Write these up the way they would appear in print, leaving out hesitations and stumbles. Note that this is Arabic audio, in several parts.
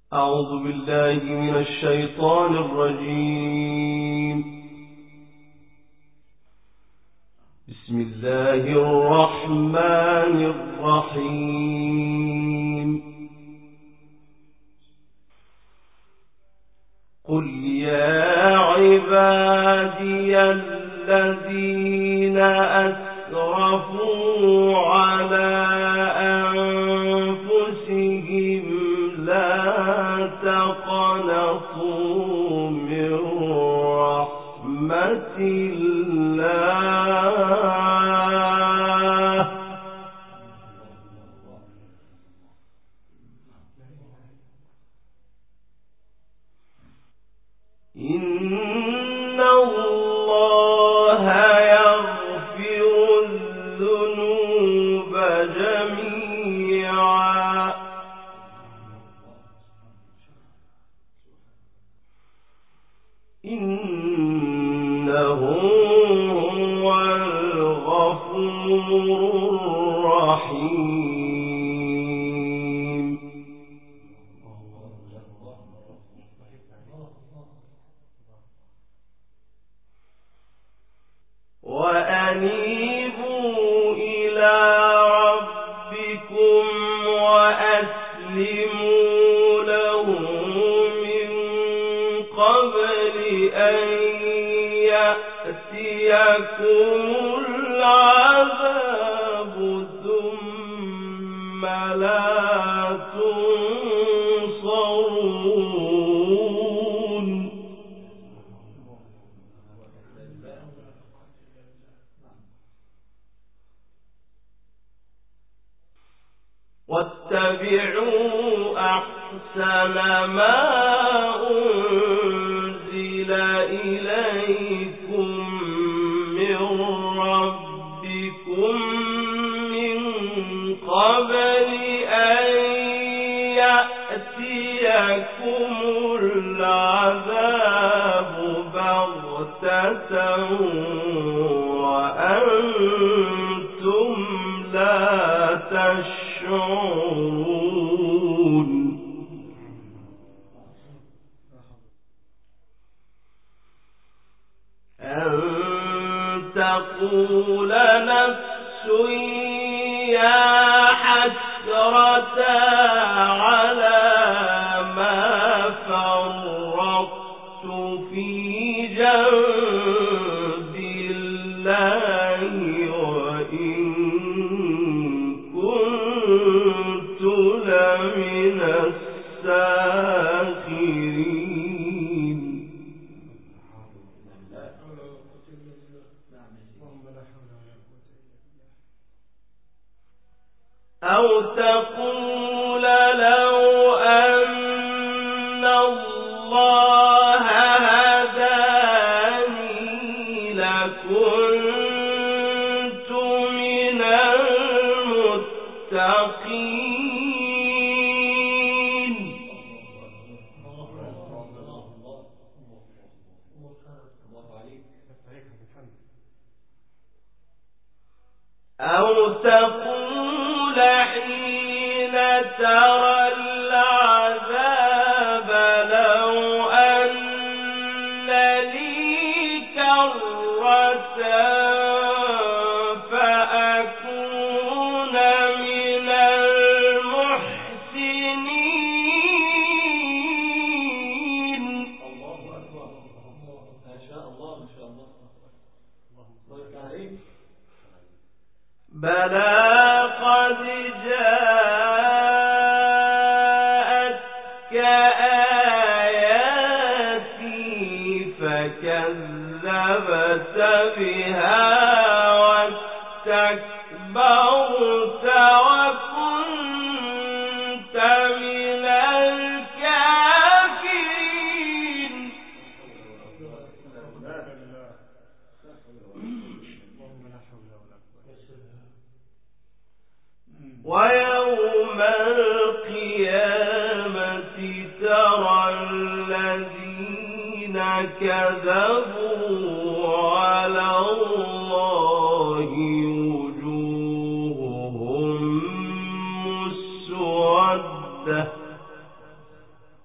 أعوذ بالله من الشيطان الرجيم. بسم الله الرحمن الرحيم. قل يا عبادي الذين أسرفوا على أنفسهم لا تقنطوا من رحمة الله إن الله يغفر الذنوب جميعا إنه هو الغفور الرحيم. وأنيبوا إلى ربكم وأسلموا له من قبل أن يأتيكم العذاب ثم لا تنصرون. واتبعوا أحسن ما أنزل إليكم من ربكم من قبل أن يأتيكم العذاب بغتة وأنتم لا تشعرون. أن تقول نفس يا حسرة على ما فرطت في جنب الله وإن كنت لمن الساخرين. أو تقول لو أن الله هداني لكنت من المتقين. أو تقول حين ترى العذاب لو أن لي كرة فأكون من المحسنين. الله أكبر. ما شاء الله ما شاء الله. بلى قد جاءتك آياتي فكذبت بها واستكبرت وكنت من الكافرين. ويوم القيامة ترى الذين كذبوا على الله وجوههم مسودة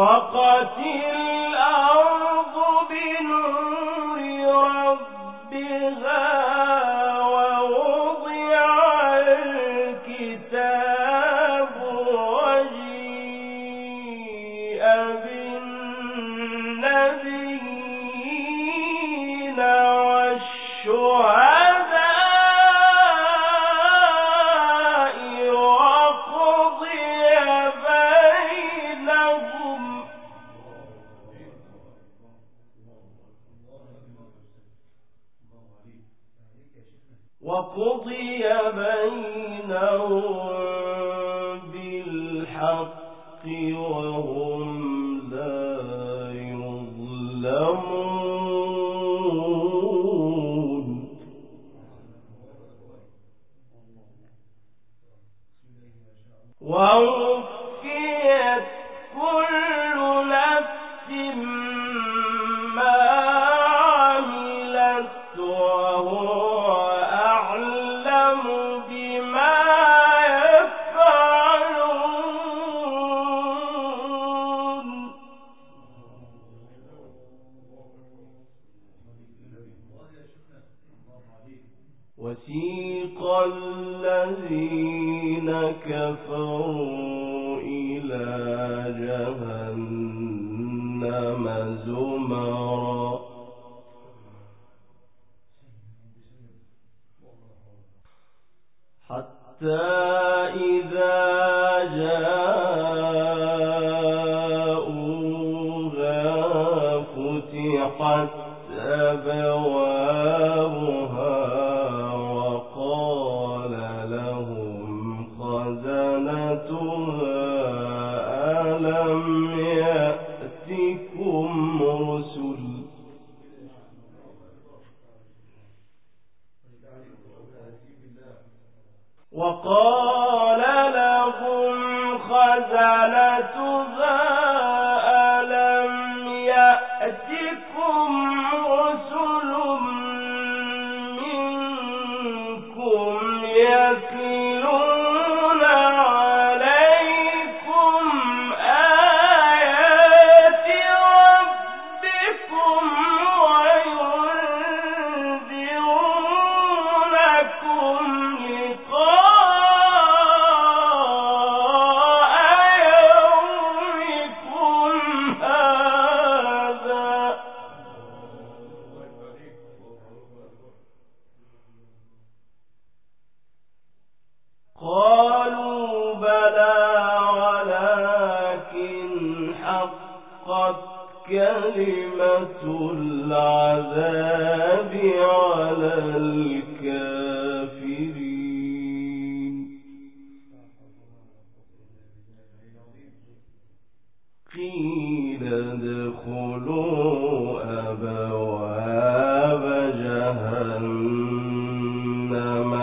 وأشرقت الأرض بنور ربها ووضع الكتاب وجيء بالنبيين والشهداء وقضي بينهم بالحق وهم لا يظلمون ووفيت كل نفس ما عملت وهو أعلم بما يفعلون وسيق الذين كفروا إلى جهنم زمرا حتى إذا جاءوها فتحت أبوابها وقال لهم خزنتها ألم يأتكم رسل وقال لهم خزنتها ألم يأتكم رسل منكم يتلون عليكم آيات ربكم وينذرونكم قالوا بلى ولكن حقت كلمة العذاب على الكافرين قيل ادخلوا أبواب جهنم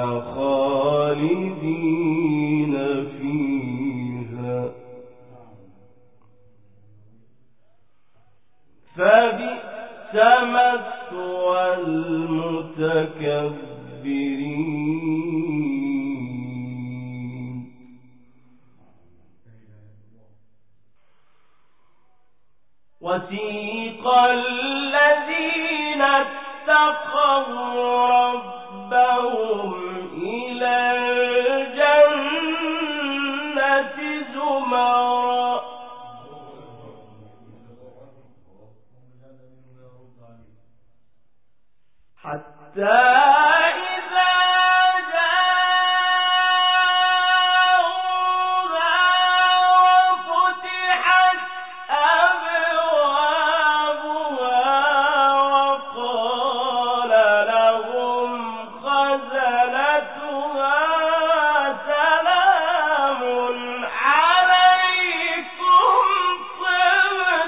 خالدين فيها فبئس مثوى المتكبرين وسيق الذين اتقوا ربهم إلى الجنة زمرا حتى إذا جاءوها وفتحت أبوابها وقال لهم خزنتها سلام عليكم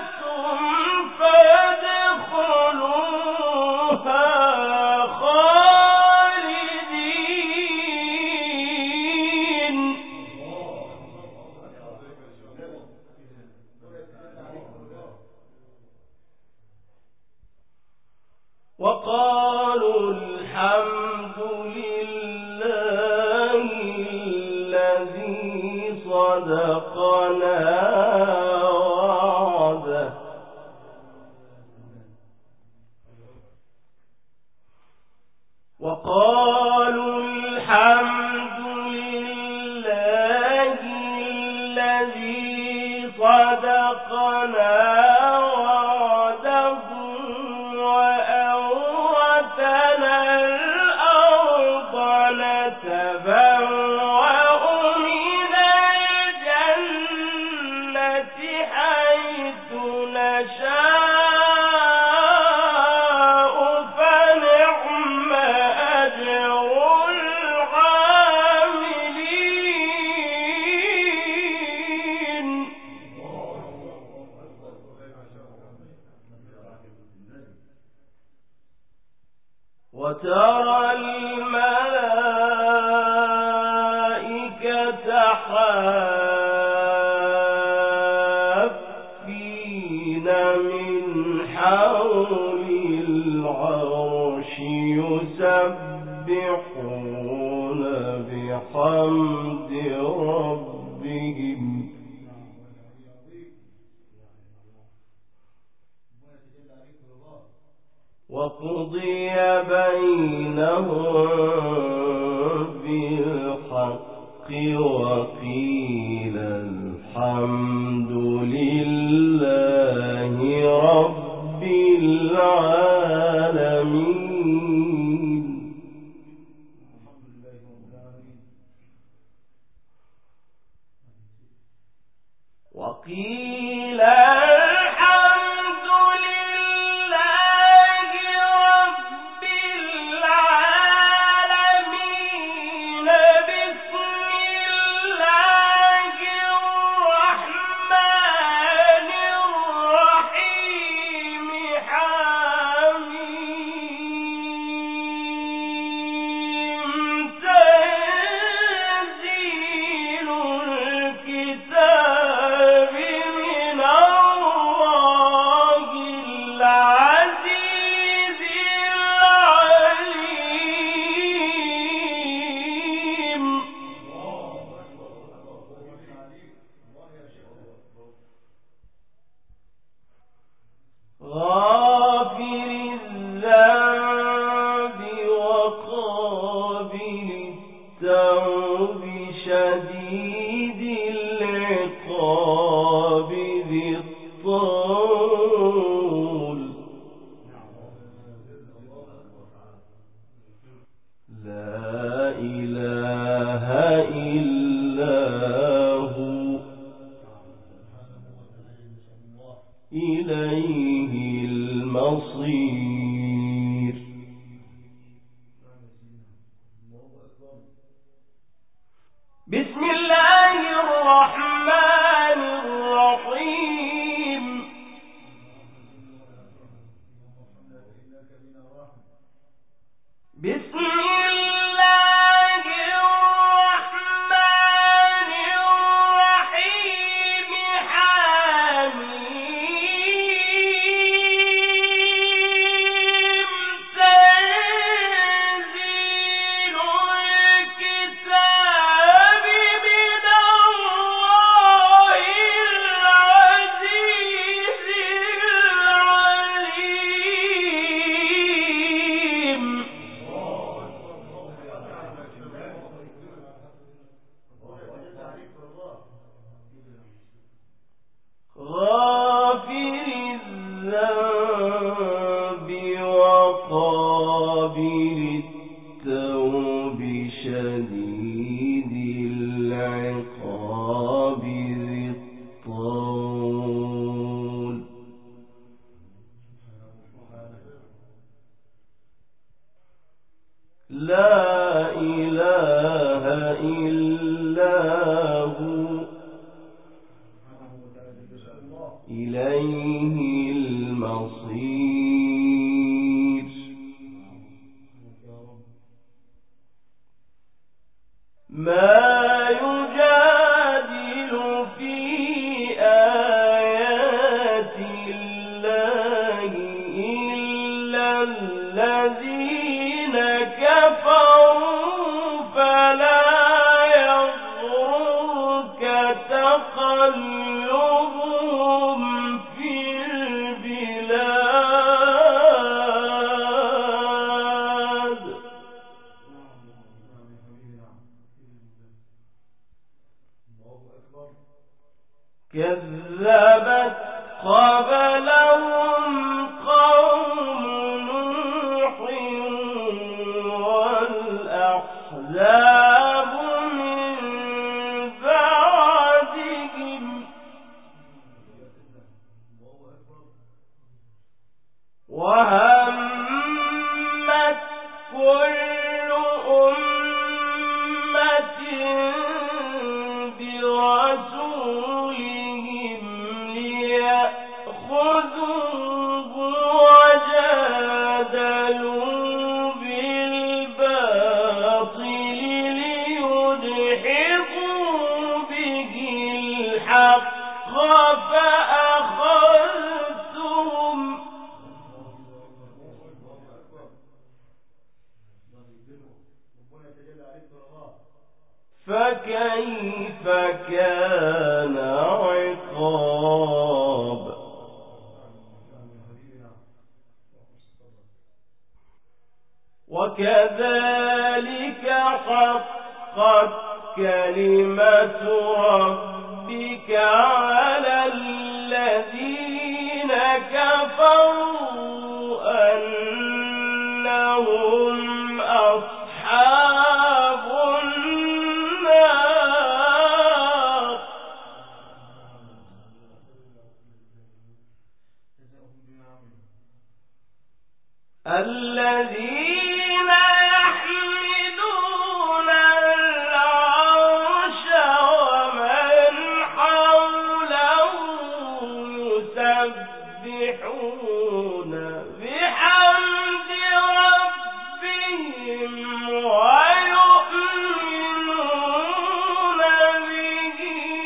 طبتم فادخلوها خالدين وترى الملائكة حافين من حول العرش يسبحون بحمد ربهم وقضي بينهم بالحق وقيل الحمد لله رب العالمين. وقيل شديد العقاب ذي الطول لا إله إلا هو إليه المصير. بسم الله الرحمن الرحيم. بسم الله الرحمن الرحيم حميم تنزيل الكتاب من الله العزيز العليم. غافر الذنب وقابل التوب شديد العقاب ذي الطول لا إله إلا هو إليه المصير. ما يجادل في آيات الله إلا الذين كفروا فلا يغرك تقلبهم في البلاد. كذبت قبلهم قوم نوح والأحزاب من بعدهم وهمت كل أمة برسولهم ليأخذوا وكذلك حقت كلمة ربك على الذين كفروا أنهم أصحاب النار. الذين يحملون العرش ومن حوله يسبحون بحمد ربهم ويؤمنون به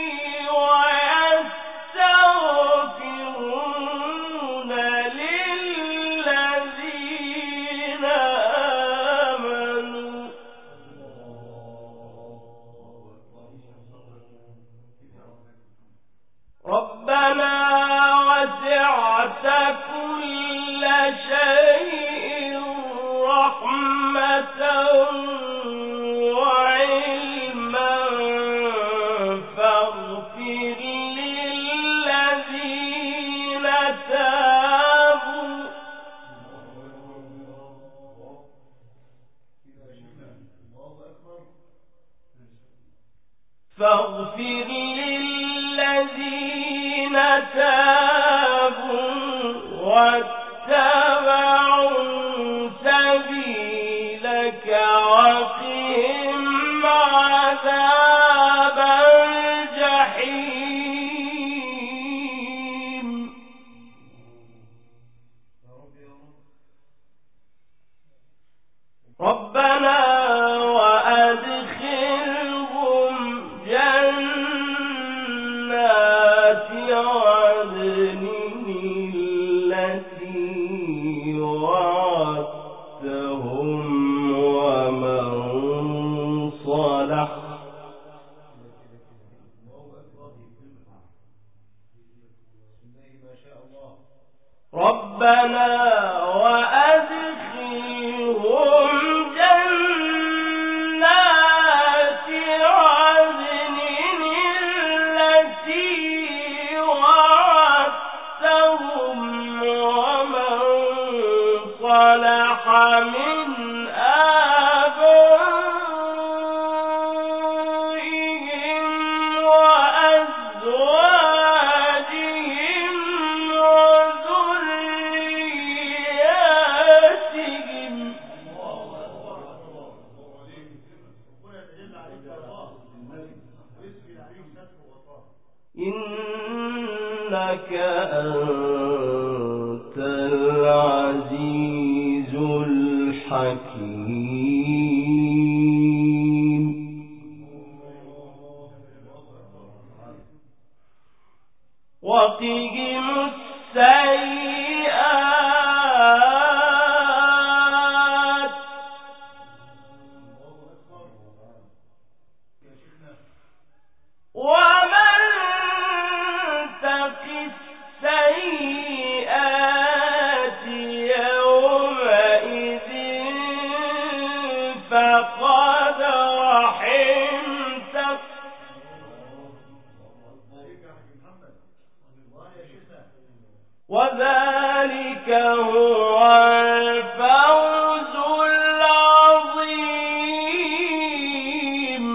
ويستغفرون للذين آمنوا. ربنا وسعت كل شيء رحمة وعلما فاغفر للذين تابوا واتبعوا سبيلك وقهم عذاب الجحيم. ربنا وأدخلهم جنات عدن التي وعدتهم ومن صلح ربنا وأدخلهم جنات عدن التي وعدتهم ومن صلح من آبائهم وأزواجهم وذرياتهم إنك أنت العزيز الحكيم. وقهم السيئات ومن تق السيئات يومئذ فقد رحمته وذلك هو الفوز العظيم.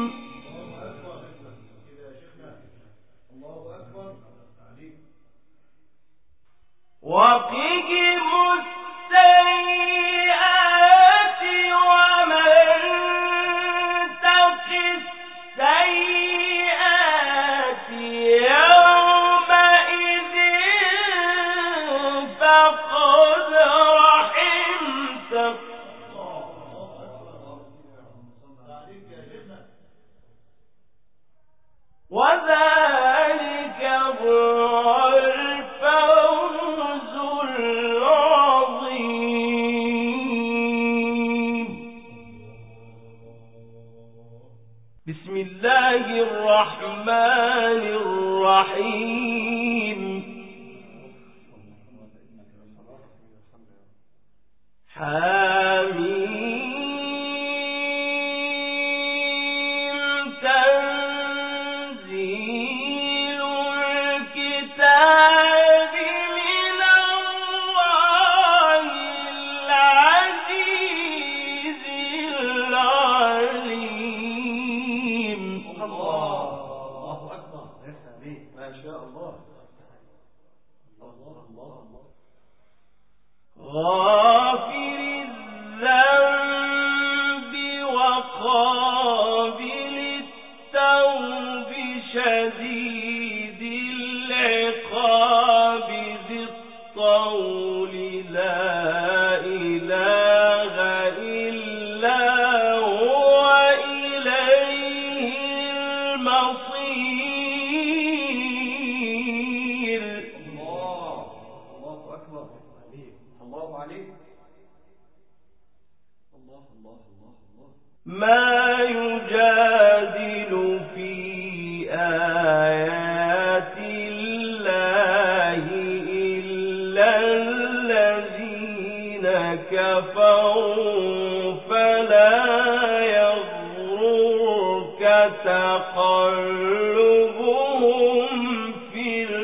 وقهم السيئات ومن تق السيئات يومئذ فقد رحمته وذلك هو الفوز العظيم. بسم الله الرحمن الرحيم. حميم غافر الذنب وقابل التوب شديد العقاب ذي الطول لا إله إلا هو إليه المصير. الله أكبر. الله عليك. الله الله الله الله. ما يجادل في آيات الله إلا الذين كفروا فلا يغررك تقلبهم في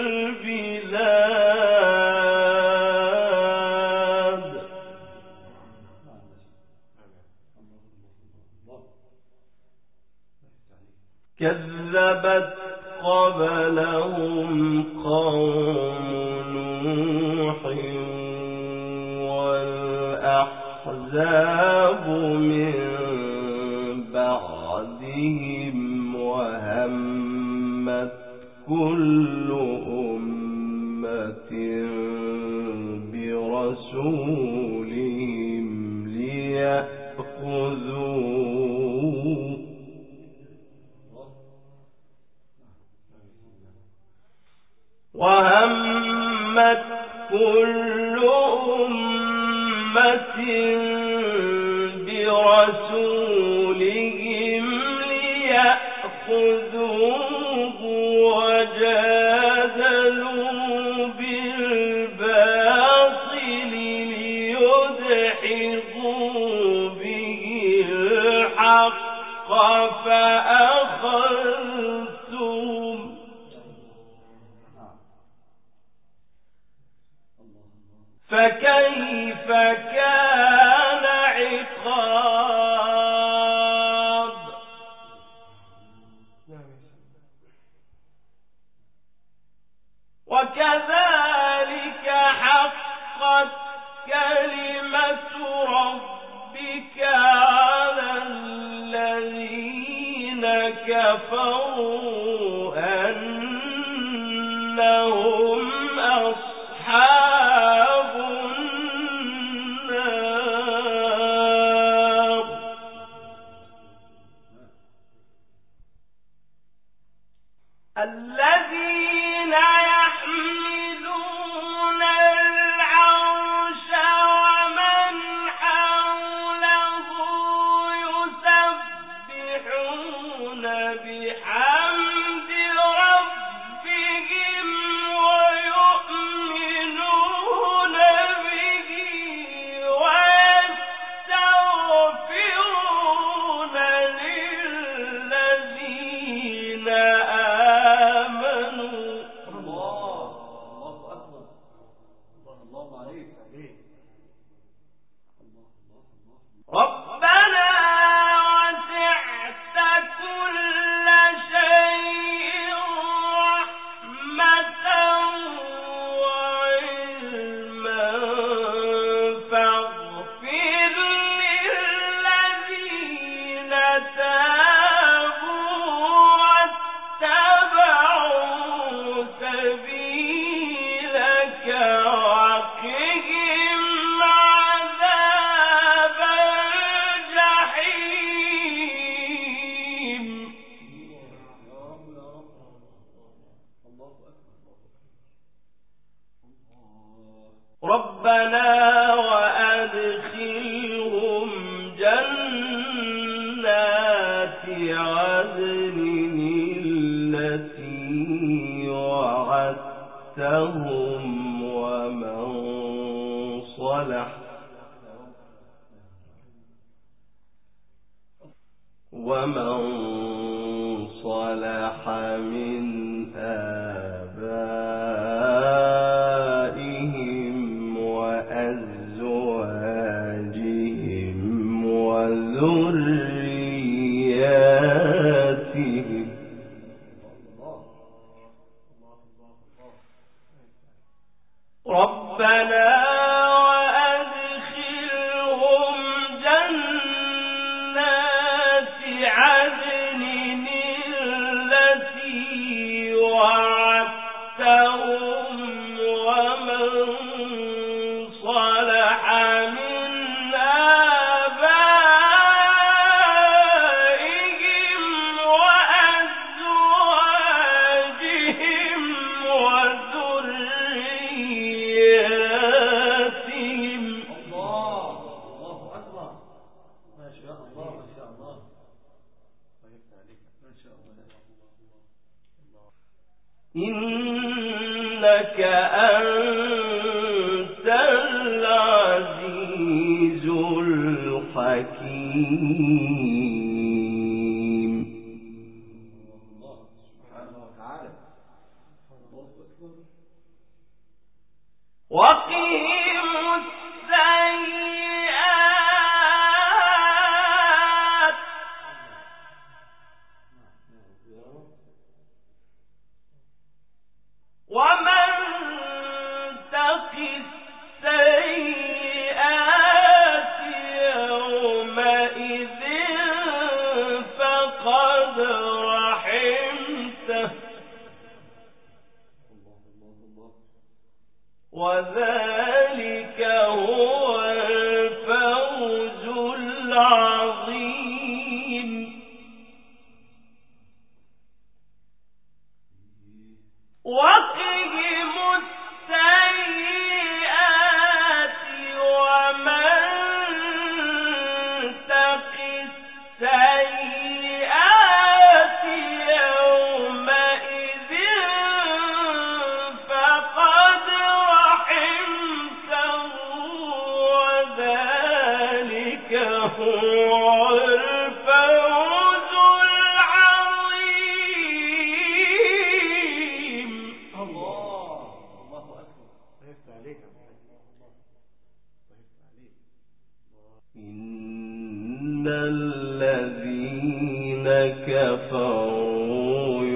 البلاد. كذبت قبلهم قوم نوح والأحزاب من بعدهم وهمت كل أمة برسولهم ليأخذوه وهمت كل أمة برسولهم ليأخذوه وجادلوا بالباطل ليدحضوا به الحق فأخذتهم فكيف كان عقاب. وكذلك حقت كلمة ربك على الذين كفروا أنهم أصحاب النار. الذين يحملون العرش ومن حوله يسبحون بحمد ربهم ويؤمنون به ويستغفرون للذين آمنوا. الله أكبر. الله عليك. ربنا وسعت كل شيء رحمة وعلما فاغفر للذين تابوا واتبعوا سبيلك وقهم عذاب الجحيم. ربنا وأدخلهم جنات عدن التي وعدتهم ومن صلح من آبائهم وأزواجهم وذرياتهم ربنا وأدخلهم جنات عدن التي وعدتهم ومن صلح من آبائهم وأزواجهم وذرياتهم. الله أكبر. ما شاء الله ما شاء الله. ما شاء الله. إنك أنت العزيز الحكيم. الله سبحانه وتعالى. الله أكبر. وقهم السيئات ومن تق السيئات يومئذ فقد رحمته وذلك هو الفوز العظيم. وقهم السيئات ومن تق السيئات يومئذ فقد رحمته وذلك هو الفوز العظيم. الله أكبر. ضيفت عليك. إن الذين كفروا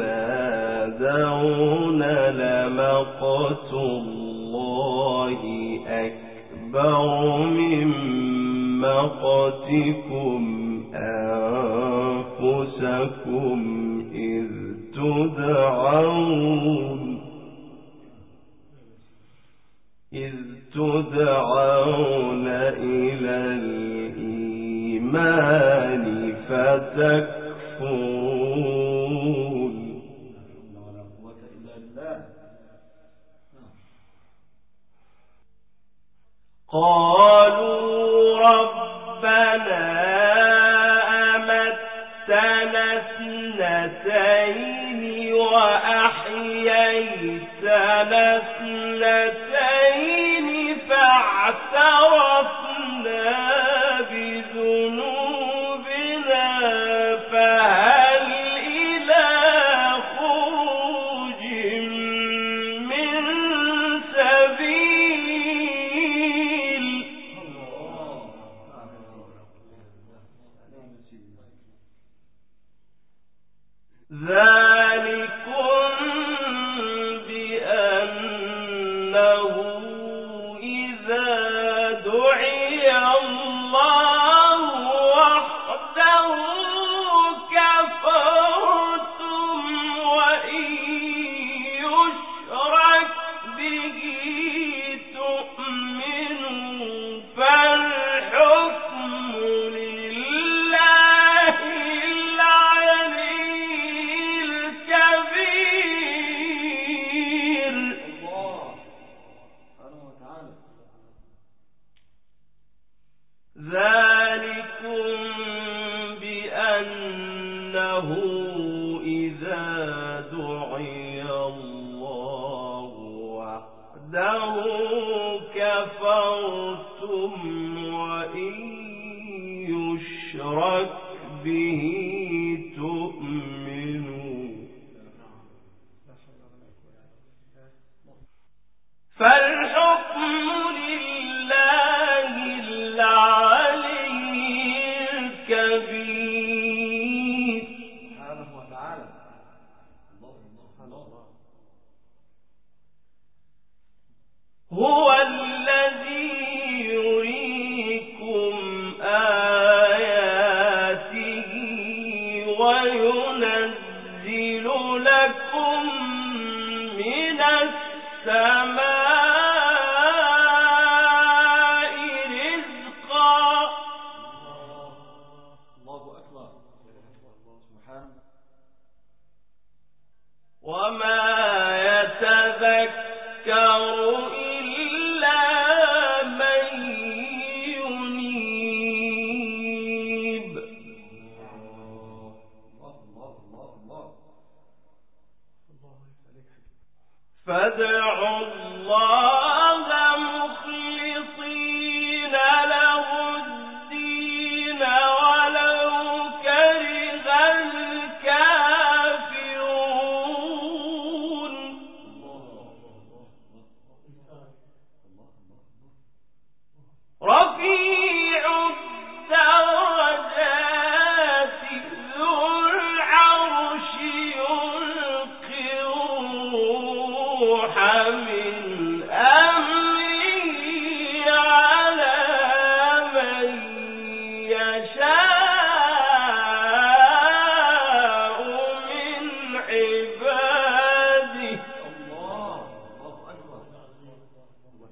ينادون لمقت الله أكبر من مقتكم أنفسكم إذ تدعون إلى الإيمان فتكفرون. ولا قوة إلا بالله. قالوا ربنا أمتنا اثنتين وأحييتنا اثنتين فاعترفنا بذنوبنا فهل إلى خروج من سبيل. ذلكم بأنه إذا دعي الله وحده كفرتم وإن يشرك به تؤمنوا فالحكم لله العلي الكبير. الله سبحانه وتعالى. ذلكم بأنه إذا دعي الله وحده كفرتم وإن يشرك به تؤمنوا فالحكم لله العلي الكبير. سبحانه وتعالى. الله.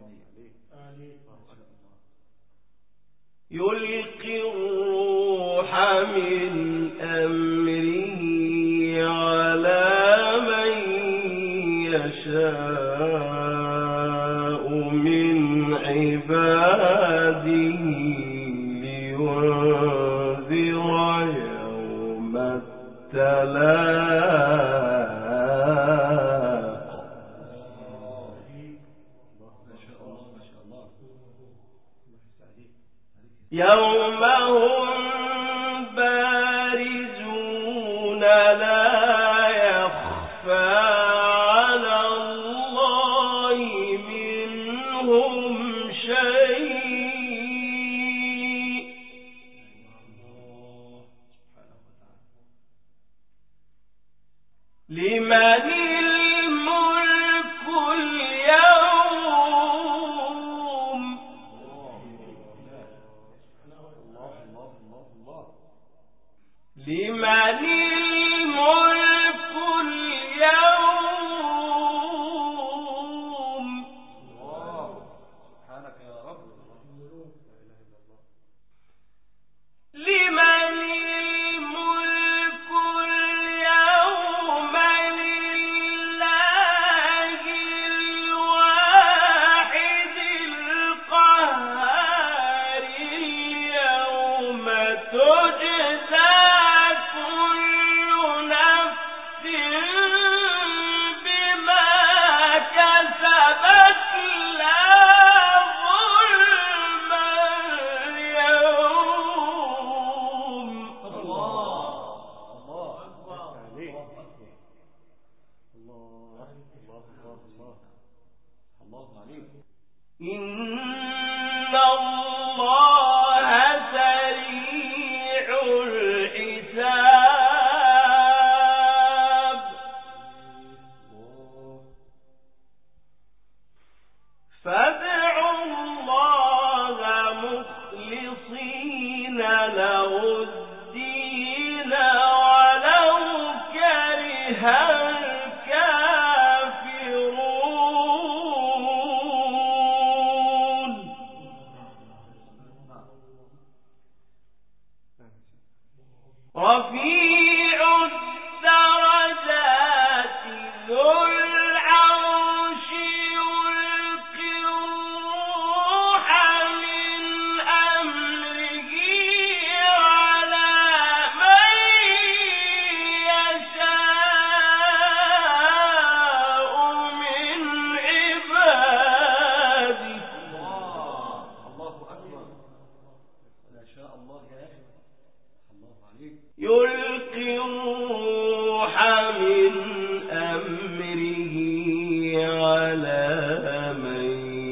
يلقي الروح من أمره على من يشاء من عباده لينذر يوم التلاق. يوم هم بارزون لا يخفى على الله منهم شيء. لمن الملك اليوم؟ لمن الملك اليوم؟ سبحانك يا رب. لمن الملك اليوم؟ لله الواحد القهار. اليوم تجزى كل نفس بما كسبت لا ظلم اليوم. الله أكبر. الله عليك. إن الله سريع الحساب. فادعوا الله مخلصين له الدين ولو كره الكافرون. رفيع الدرجات ذو العرش يلقي الروح من أمره على من يشاء من عباده. الله أكبر. ما شاء الله يا أخي. الله عليك. يلقي الروح من أمره على من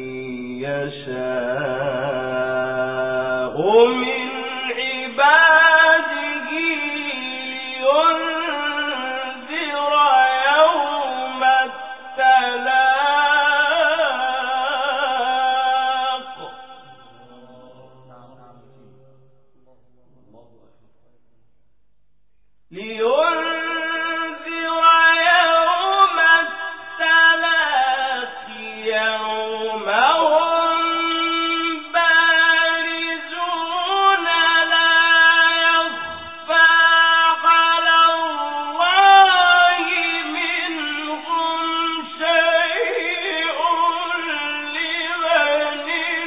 يشاء من عباده لينذر يوم التلاق. لينذر يوم التلاق. يوم هم بارزون لا يخفى على الله منهم شيء. لمن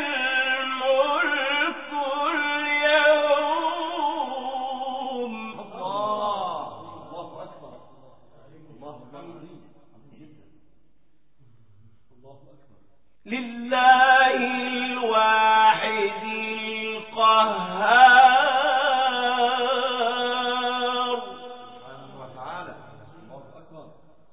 الملك اليوم؟ الله أكبر. الله عظيم جدا. الله أكبر. لله الواحد القهار. سبحانه وتعالى. الله أكبر.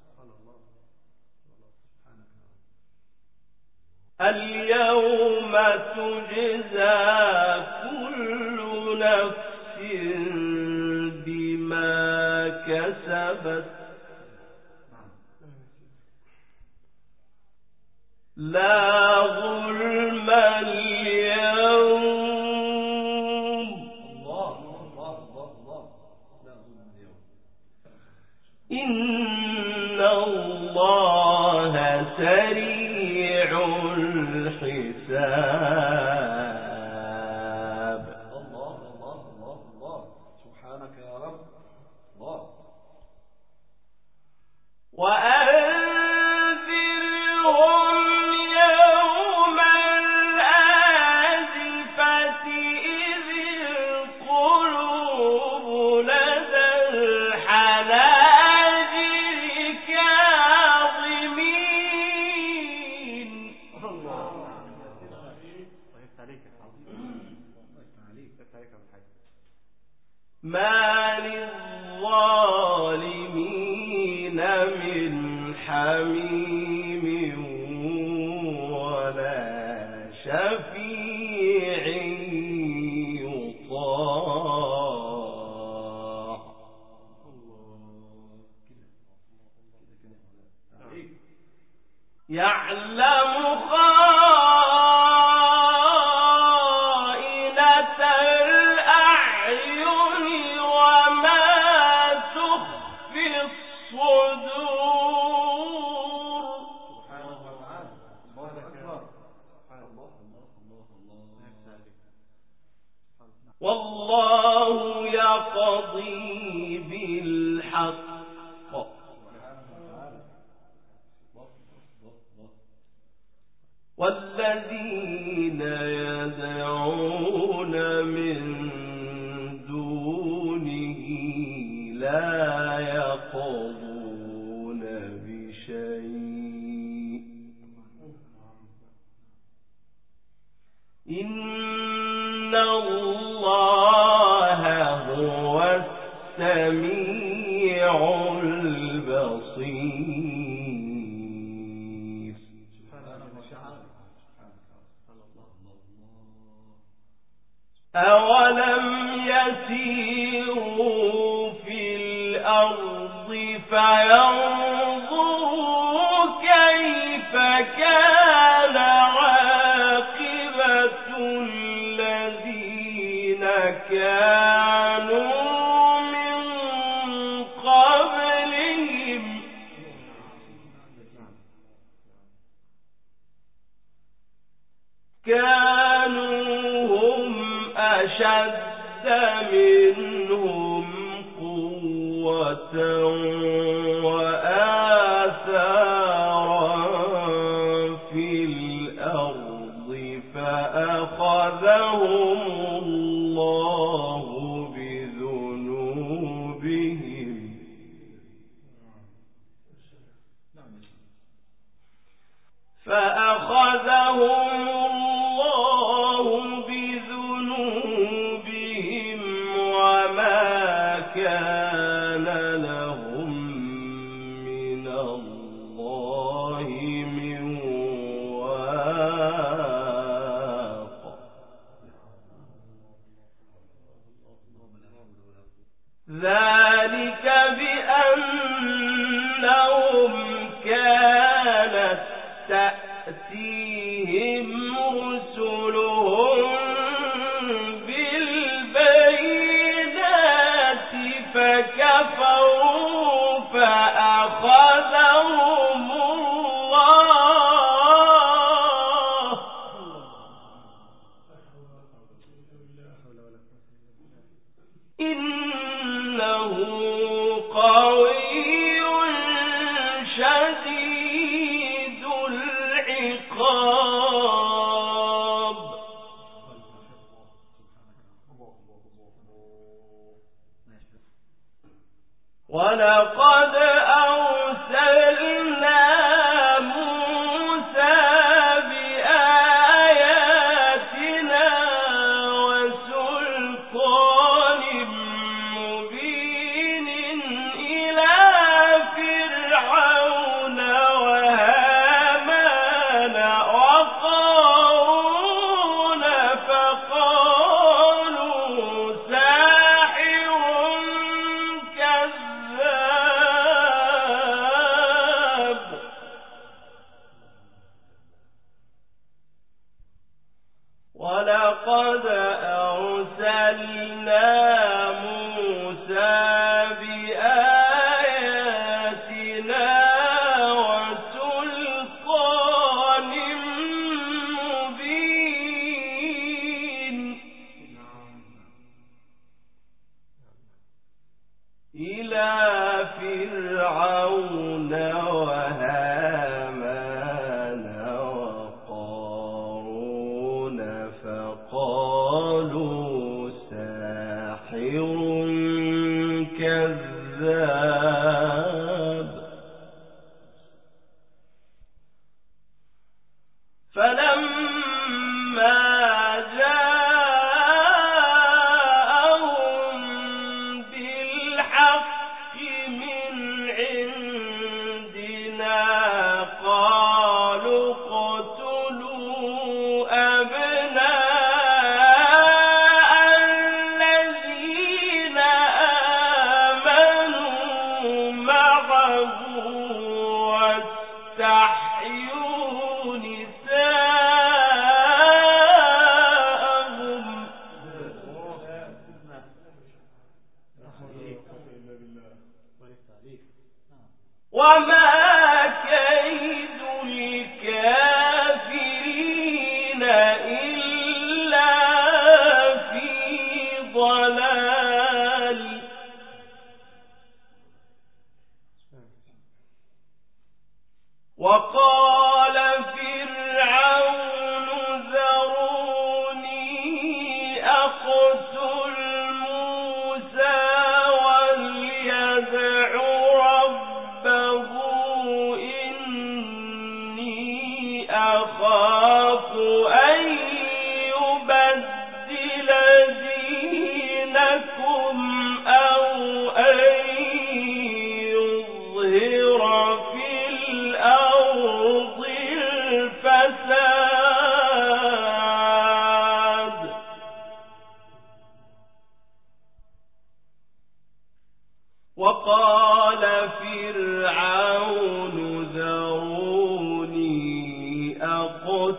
اليوم تجزى كل نفس بما كسبت لا ظلم اليوم. الله الله الله الله. لا ظلم اليوم. إن الله سريع الحساب. الحساب. الله الله الله الله، سبحانك يا رب. الله. وأنذرهم يوم الآزفة إذ القلوب لدى الحناجر كاظمين. الله. ما للظالمين من حميم ولا شفيع يطاع. يعلم خائنة الأعين وما تخفي الصدور. سبحانه وتعالى. الله أكبر. الله الله الله الله. والله يقضي بالحق والذين يدعون من دونه لا يقضون بشيء إن الله هو السميع البصير. أولم يسيروا في الأرض فينظروا كيف كان عاقبة الذين كانوا من قبلهم كانوا هم أشد منهم قوة وآثارا في الأرض فأخذهم الله بذنوبهم وما كان لهم من الله من واق. ذلك بأنهم كانت تأتيهم رسلهم بالبينات فكفروا فأخذهم الله إنه قوي شديد العقاب. ولقد أرسلنا موسى بآياتنا وسلطان مبين إلى فرعون وهامان وقارون فقالوا ساحر كذاب. ولقد أرسلنا موسى بآياتنا وسلطان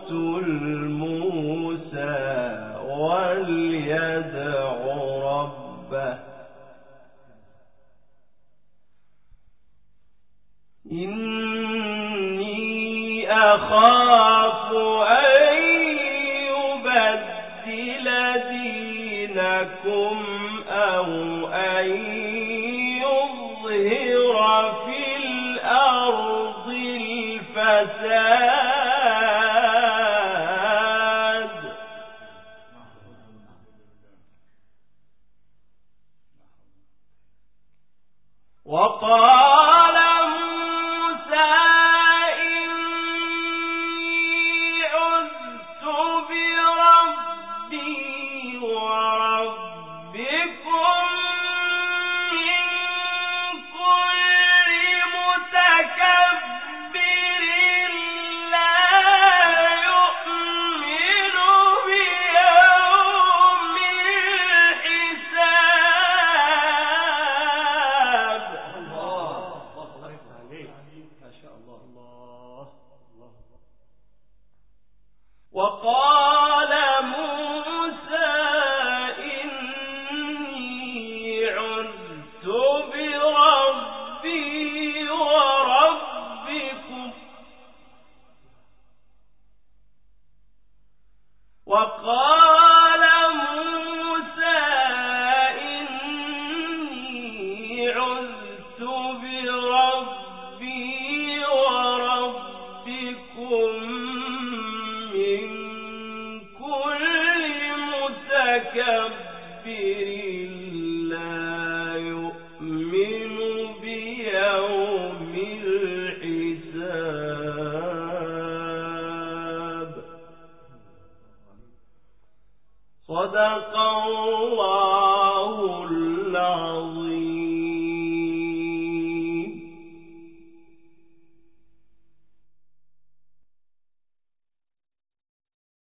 رسل موسى وليدع ربه إني أخاف أن يبدل دينكم أو أن يظهر في الأرض الفساد وقال موسى إني عذت بربي وربكم من كل متكبر لا يؤمن بيوم الحساب. ما شاء الله. وقال موسى إني عذت بربي وربكم وقال موسى إني عذت بربي وربكم من كل متكبر لا يؤمن بيوم الحساب. صدق الله